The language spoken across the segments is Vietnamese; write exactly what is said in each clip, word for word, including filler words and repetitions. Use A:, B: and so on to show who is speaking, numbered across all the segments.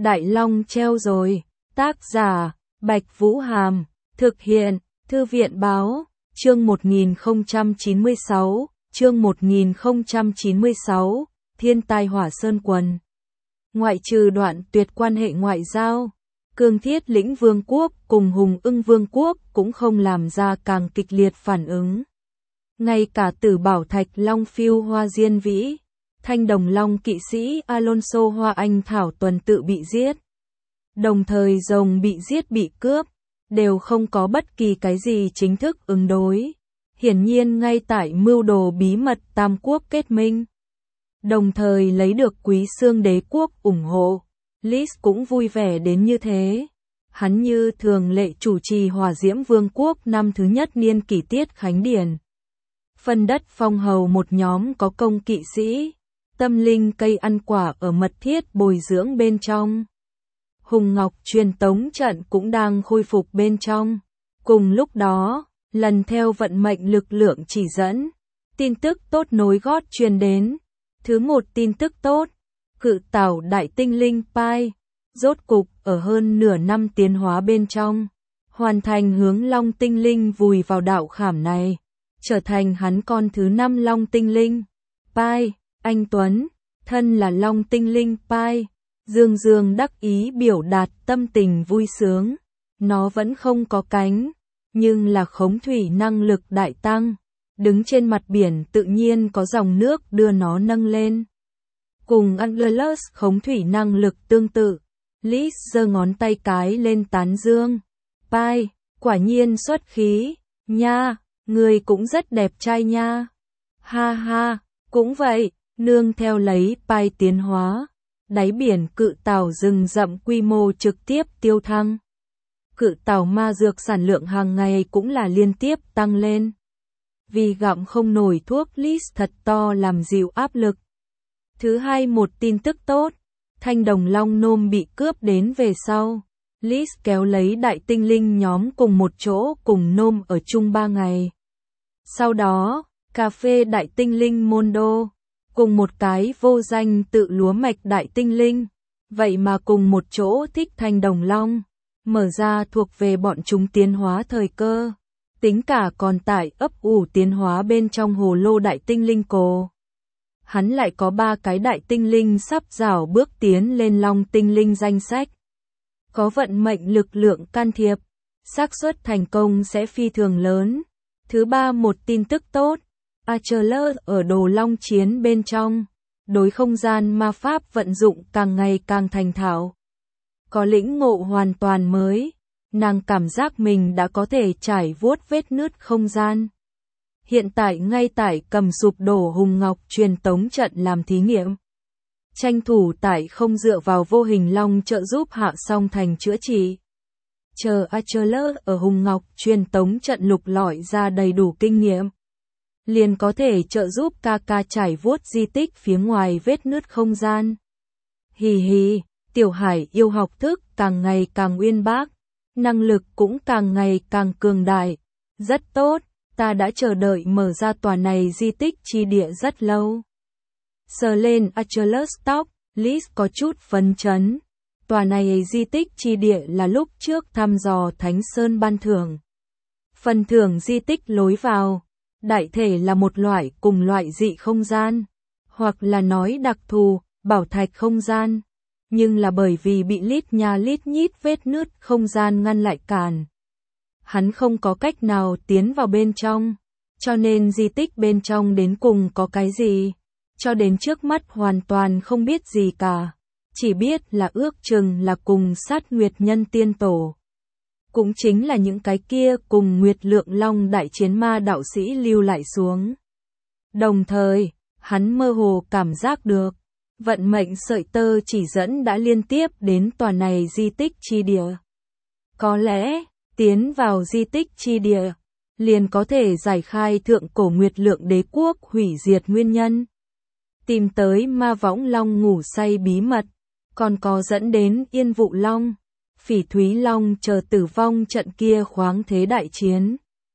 A: Đại Long treo rồi. Tác giả, Bạch Vũ Hàm. Thực hiện, Thư viện Báo. Chương một nghìn không trăm chín mươi sáu. Chương một nghìn không trăm chín mươi sáu. Thiên tai Hỏa Sơn Quần. Ngoại trừ đoạn tuyệt quan hệ ngoại giao, Cương Thiết Lĩnh Vương quốc cùng Hùng Ưng Vương quốc cũng không làm ra càng kịch liệt phản ứng. Ngay cả Tử Bảo Thạch Long phiêu Hoa Diên Vĩ, Thanh Đồng Long kỵ sĩ Alonso Hoa Anh Thảo tuần tự bị giết. Đồng thời rồng bị giết bị cướp, đều không có bất kỳ cái gì chính thức ứng đối. Hiển nhiên ngay tại mưu đồ bí mật Tam Quốc kết minh. Đồng thời lấy được Quý Xương Đế quốc ủng hộ, Liz cũng vui vẻ đến như thế. Hắn như thường lệ chủ trì Hỏa Diễm Vương quốc năm thứ nhất niên kỷ tiết khánh điển. Phân đất phong hầu một nhóm có công kỵ sĩ, tâm linh cây ăn quả ở mật thiết bồi dưỡng bên trong. Hùng Ngọc truyền tống trận cũng đang khôi phục bên trong. Cùng lúc đó, lần theo vận mệnh lực lượng chỉ dẫn, tin tức tốt nối gót truyền đến. Thứ một tin tức tốt, cự tảo đại tinh linh Pai, rốt cục ở hơn nửa năm tiến hóa bên trong, hoàn thành hướng Long tinh linh vùi vào đạo khảm này, trở thành hắn con thứ năm Long tinh linh. Pai, anh Tuấn, thân là Long tinh linh Pai, dương dương đắc ý biểu đạt tâm tình vui sướng. Nó vẫn không có cánh, nhưng là khống thủy năng lực đại tăng. Đứng trên mặt biển tự nhiên có dòng nước đưa nó nâng lên. Cùng Angelus khống thủy năng lực tương tự, Liz giơ ngón tay cái lên tán dương. Pai, quả nhiên xuất khí, nha, người cũng rất đẹp trai nha. Ha ha, cũng vậy, nương theo lấy Pai tiến hóa. Đáy biển cự tảo rừng rậm quy mô trực tiếp tiêu thăng. Cự tảo ma dược sản lượng hàng ngày cũng là liên tiếp tăng lên. Vì gặm không nổi thuốc Liz thật to làm dịu áp lực. Thứ hai một tin tức tốt, Thanh Đồng Long nôm bị cướp đến về sau. Liz kéo lấy đại tinh linh nhóm cùng một chỗ cùng nôm ở chung ba ngày. Sau đó, cà phê đại tinh linh Mondo, cùng một cái vô danh tự lúa mạch đại tinh linh, vậy mà cùng một chỗ thích Thanh Đồng Long, mở ra thuộc về bọn chúng tiến hóa thời cơ. Tính cả còn tại ấp ủ tiến hóa bên trong hồ lô đại tinh linh cổ. Hắn lại có ba cái đại tinh linh sắp rảo bước tiến lên Long tinh linh danh sách. Có vận mệnh lực lượng can thiệp, xác suất thành công sẽ phi thường lớn. Thứ ba một tin tức tốt, Achilles ở đồ long chiến bên trong, đối không gian ma pháp vận dụng càng ngày càng thành thạo. Có lĩnh ngộ hoàn toàn mới. Nàng cảm giác mình đã có thể trải vuốt vết nứt không gian. Hiện tại ngay tại cầm sụp đổ Hùng Ngọc truyền tống trận làm thí nghiệm. Tranh thủ tại không dựa vào vô hình long trợ giúp Hạ Song Thành chữa trị. Chờ Achilles ở Hùng Ngọc truyền tống trận lục lọi ra đầy đủ kinh nghiệm. Liền có thể trợ giúp ca ca trải vuốt di tích phía ngoài vết nứt không gian. Hì hì, Tiểu Hải yêu học thức càng ngày càng uyên bác. Năng lực cũng càng ngày càng cường đại. Rất tốt, ta đã chờ đợi mở ra tòa này di tích chi địa rất lâu. Sờ lên Achilles tóc, Liz có chút phấn chấn. Tòa này di tích chi địa là lúc trước thăm dò Thánh Sơn ban thưởng. Phần thưởng di tích lối vào, đại thể là một loại cùng loại dị không gian, hoặc là nói đặc thù, bảo thạch không gian. Nhưng là bởi vì bị lít nha lít nhít vết nứt không gian ngăn lại cản. Hắn không có cách nào tiến vào bên trong, cho nên di tích bên trong đến cùng có cái gì, cho đến trước mắt hoàn toàn không biết gì cả, chỉ biết là ước chừng là cùng sát Nguyệt Nhân Tiên Tổ. Cũng chính là những cái kia cùng Nguyệt Lượng Long đại chiến ma đạo sĩ lưu lại xuống. Đồng thời, hắn mơ hồ cảm giác được, vận mệnh sợi tơ chỉ dẫn đã liên tiếp đến tòa này di tích chi địa. Có lẽ, tiến vào di tích chi địa, liền có thể giải khai thượng cổ Nguyệt Lượng Đế quốc hủy diệt nguyên nhân. Tìm tới ma võng long ngủ say bí mật, còn có dẫn đến Yên Vụ Long, Phỉ Thúy Long chờ tử vong trận kia khoáng thế đại chiến.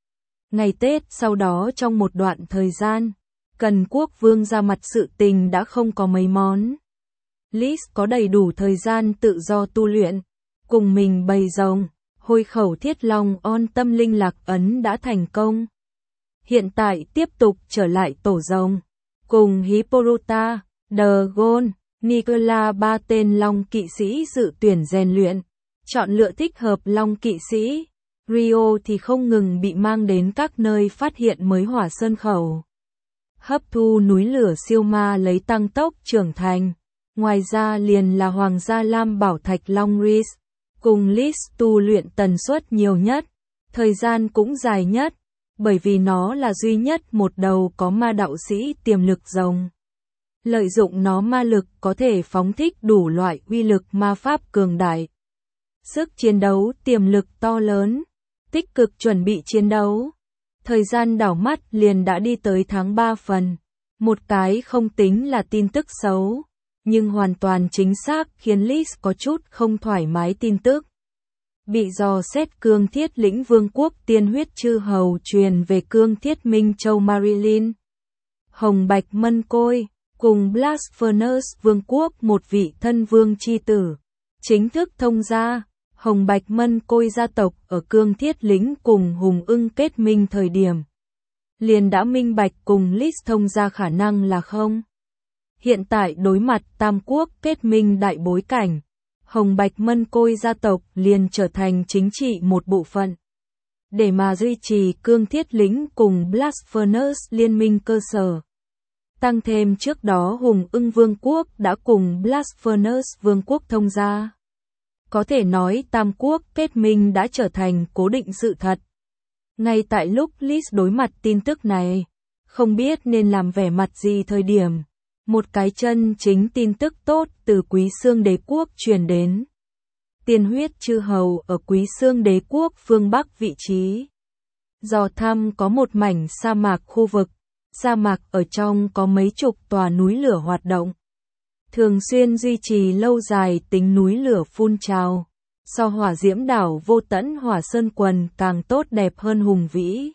A: Ngày Tết sau đó trong một đoạn thời gian, Cần Quốc Vương ra mặt sự tình đã không có mấy món. Lis có đầy đủ thời gian tự do tu luyện, cùng mình bầy rồng, hồi khẩu thiết long on tâm linh lạc ấn đã thành công. Hiện tại tiếp tục trở lại tổ rồng, cùng Hippolyta, Dragon, Nicola ba tên long kỵ sĩ dự tuyển rèn luyện, chọn lựa thích hợp long kỵ sĩ. Rio thì không ngừng bị mang đến các nơi phát hiện mới hỏa sơn khẩu. Hấp thu núi lửa siêu ma lấy tăng tốc trưởng thành. Ngoài ra liền là Hoàng gia Lam Bảo Thạch Long Ris, cùng Lis tu luyện tần suất nhiều nhất, thời gian cũng dài nhất, bởi vì nó là duy nhất một đầu có ma đạo sĩ tiềm lực rồng. Lợi dụng nó ma lực có thể phóng thích đủ loại uy lực ma pháp cường đại. Sức chiến đấu tiềm lực to lớn, tích cực chuẩn bị chiến đấu. Thời gian đảo mắt liền đã đi tới tháng ba phần. Một cái không tính là tin tức xấu, nhưng hoàn toàn chính xác khiến Lis có chút không thoải mái tin tức. Bị dò xét cương thiết lĩnh vương quốc tiên huyết chư hầu truyền về cương thiết Minh Châu Marilyn. Hồng Bạch Mân Côi, cùng Blasphemous vương quốc một vị thân vương chi tử. Chính thức thông gia, Hồng Bạch Mân Côi gia tộc ở cương thiết lĩnh cùng Hùng Ưng kết minh thời điểm. Liền đã minh bạch cùng Lis thông gia khả năng là không. Hiện tại đối mặt Tam Quốc kết minh đại bối cảnh, Hồng Bạch Mân Côi gia tộc liền trở thành chính trị một bộ phận. Để mà duy trì cương thiết lĩnh cùng Blasphemous liên minh cơ sở. Tăng thêm trước đó Hùng Ưng Vương quốc đã cùng Blasphemous Vương quốc thông gia. Có thể nói Tam Quốc kết minh đã trở thành cố định sự thật. Ngay tại lúc Lis đối mặt tin tức này, không biết nên làm vẻ mặt gì thời điểm. Một cái chân chính tin tức tốt từ Quý Xương Đế quốc truyền đến. Tiên huyết chư hầu ở Quý Xương Đế quốc phương Bắc vị trí. Dò thăm có một mảnh sa mạc khu vực, sa mạc ở trong có mấy chục tòa núi lửa hoạt động. Thường xuyên duy trì lâu dài tính núi lửa phun trào. So hỏa diễm đảo vô tận hỏa sơn quần càng tốt đẹp hơn hùng vĩ.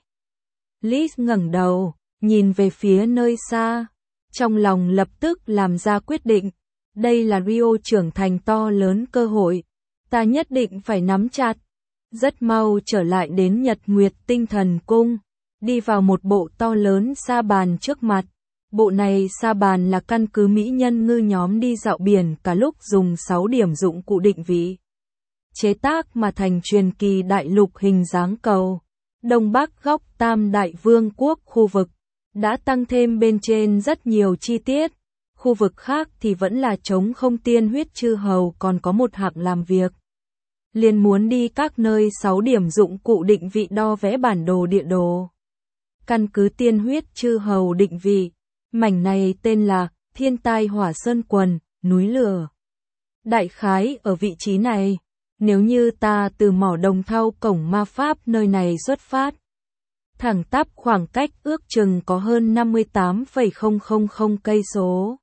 A: Lis ngẩng đầu, nhìn về phía nơi xa. Trong lòng lập tức làm ra quyết định, đây là Rio trưởng thành to lớn cơ hội, ta nhất định phải nắm chặt. Rất mau trở lại đến Nhật Nguyệt Tinh Thần Cung, đi vào một bộ to lớn sa bàn trước mặt. Bộ này sa bàn là căn cứ mỹ nhân ngư nhóm đi dạo biển cả lúc dùng sáu điểm dụng cụ định vị. Chế tác mà thành truyền kỳ đại lục hình dáng cầu, Đông Bắc góc Tam Đại Vương quốc khu vực. Đã tăng thêm bên trên rất nhiều chi tiết, khu vực khác thì vẫn là trống không tiên huyết chư hầu còn có một hạng làm việc. Liền muốn đi các nơi sáu điểm dụng cụ định vị đo vẽ bản đồ địa đồ. Căn cứ tiên huyết chư hầu định vị, mảnh này tên là Thiên Tai Hỏa Sơn Quần, núi lửa. Đại khái ở vị trí này, nếu như ta từ mỏ đồng thau cổng ma pháp nơi này xuất phát. Thẳng tắp khoảng cách ước chừng có hơn năm mươi tám phẩy không không không cây số.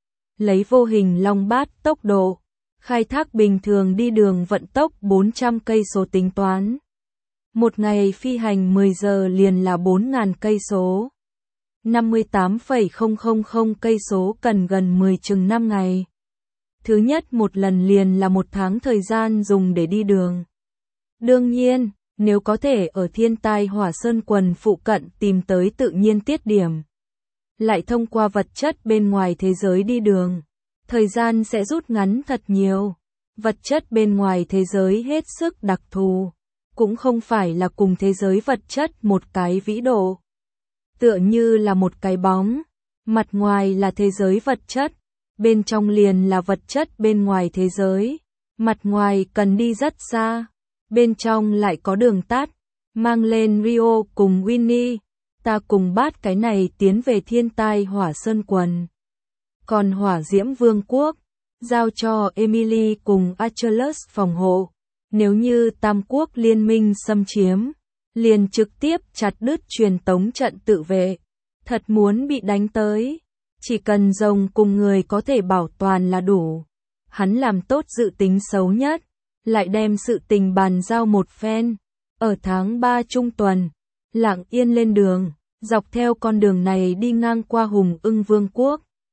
A: Lấy vô hình long bát tốc độ, khai thác bình thường đi đường vận tốc bốn trăm cây số tính toán. Một ngày phi hành mười giờ liền là bốn nghìn cây số. năm mươi tám phẩy không không không cây số cần gần mười chừng năm ngày. Thứ nhất một lần liền là một tháng thời gian dùng để đi đường. Đương nhiên, nếu có thể ở Thiên Tai Hỏa Sơn Quần phụ cận tìm tới tự nhiên tiết điểm, lại thông qua vật chất bên ngoài thế giới đi đường, thời gian sẽ rút ngắn thật nhiều. Vật chất bên ngoài thế giới hết sức đặc thù, cũng không phải là cùng thế giới vật chất một cái vĩ độ. Tựa như là một cái bóng, mặt ngoài là thế giới vật chất, bên trong liền là vật chất bên ngoài thế giới, mặt ngoài cần đi rất xa. Bên trong lại có đường tắt, mang lên Rio cùng Winnie, ta cùng bắt cái này tiến về Thiên Tai Hỏa Sơn Quần. Còn Hỏa Diễm Vương quốc, giao cho Emily cùng Achilles phòng hộ, nếu như Tam Quốc liên minh xâm chiếm, liền trực tiếp chặt đứt truyền tống trận tự vệ, thật muốn bị đánh tới, chỉ cần rồng cùng người có thể bảo toàn là đủ. Hắn làm tốt dự tính xấu nhất. Lại đem sự tình bàn giao một phen. Ở tháng ba trung tuần, lặng yên lên đường, dọc theo con đường này đi ngang qua Hùng Ưng Vương quốc.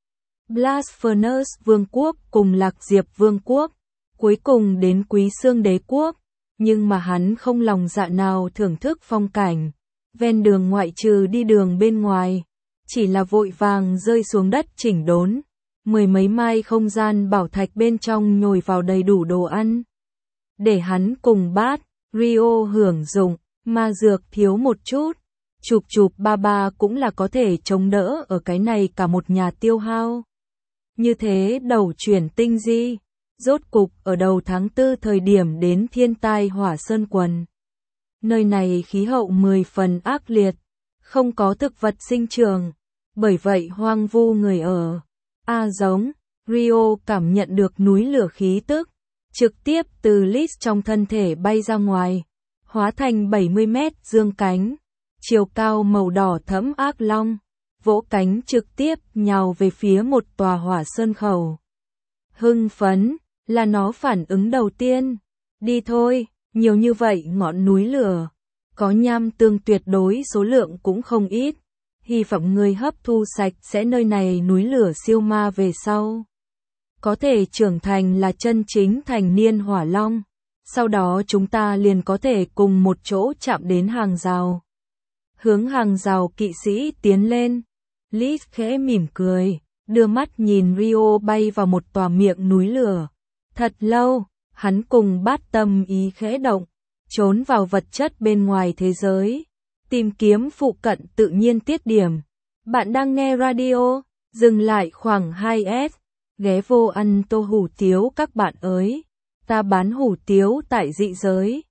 A: Blast Furnace Vương quốc cùng Lạc Diệp Vương quốc, cuối cùng đến Quý Xương Đế quốc, nhưng mà hắn không lòng dạ nào thưởng thức phong cảnh, ven đường ngoại trừ đi đường bên ngoài, chỉ là vội vàng rơi xuống đất chỉnh đốn, mười mấy mai không gian bảo thạch bên trong nhồi vào đầy đủ đồ ăn. Để hắn cùng Bát, Rio hưởng dụng, mà dược thiếu một chút, chụp chụp ba ba cũng là có thể chống đỡ ở cái này cả một nhà tiêu hao. Như thế đầu chuyển tinh di, rốt cục ở đầu tháng tư thời điểm đến thiên tai hỏa sơn quần. Nơi này khí hậu mười phần ác liệt, không có thực vật sinh trường, bởi vậy hoang vu người ở. A giống, Rio cảm nhận được núi lửa khí tức, trực tiếp từ Liz trong thân thể bay ra ngoài, hóa thành bảy mươi mét dương cánh, chiều cao màu đỏ thẫm ác long, vỗ cánh trực tiếp nhào về phía một tòa hỏa sơn khẩu. Hưng phấn, là nó phản ứng đầu tiên. Đi thôi, nhiều như vậy ngọn núi lửa, có nham tương tuyệt đối số lượng cũng không ít. Hy vọng người hấp thu sạch sẽ nơi này núi lửa siêu ma về sau. Có thể trưởng thành là chân chính thành niên hỏa long. Sau đó chúng ta liền có thể cùng một chỗ chạm đến hàng rào. Hướng hàng rào kỵ sĩ tiến lên. Liz khẽ mỉm cười, đưa mắt nhìn Rio bay vào một tòa miệng núi lửa. Thật lâu, hắn cùng Bát tâm ý khẽ động, trốn vào vật chất bên ngoài thế giới, tìm kiếm phụ cận tự nhiên tiết điểm. Bạn đang nghe radio, dừng lại khoảng hai S, ghé vô ăn tô hủ tiếu các bạn ơi. Ta bán hủ tiếu tại dị giới.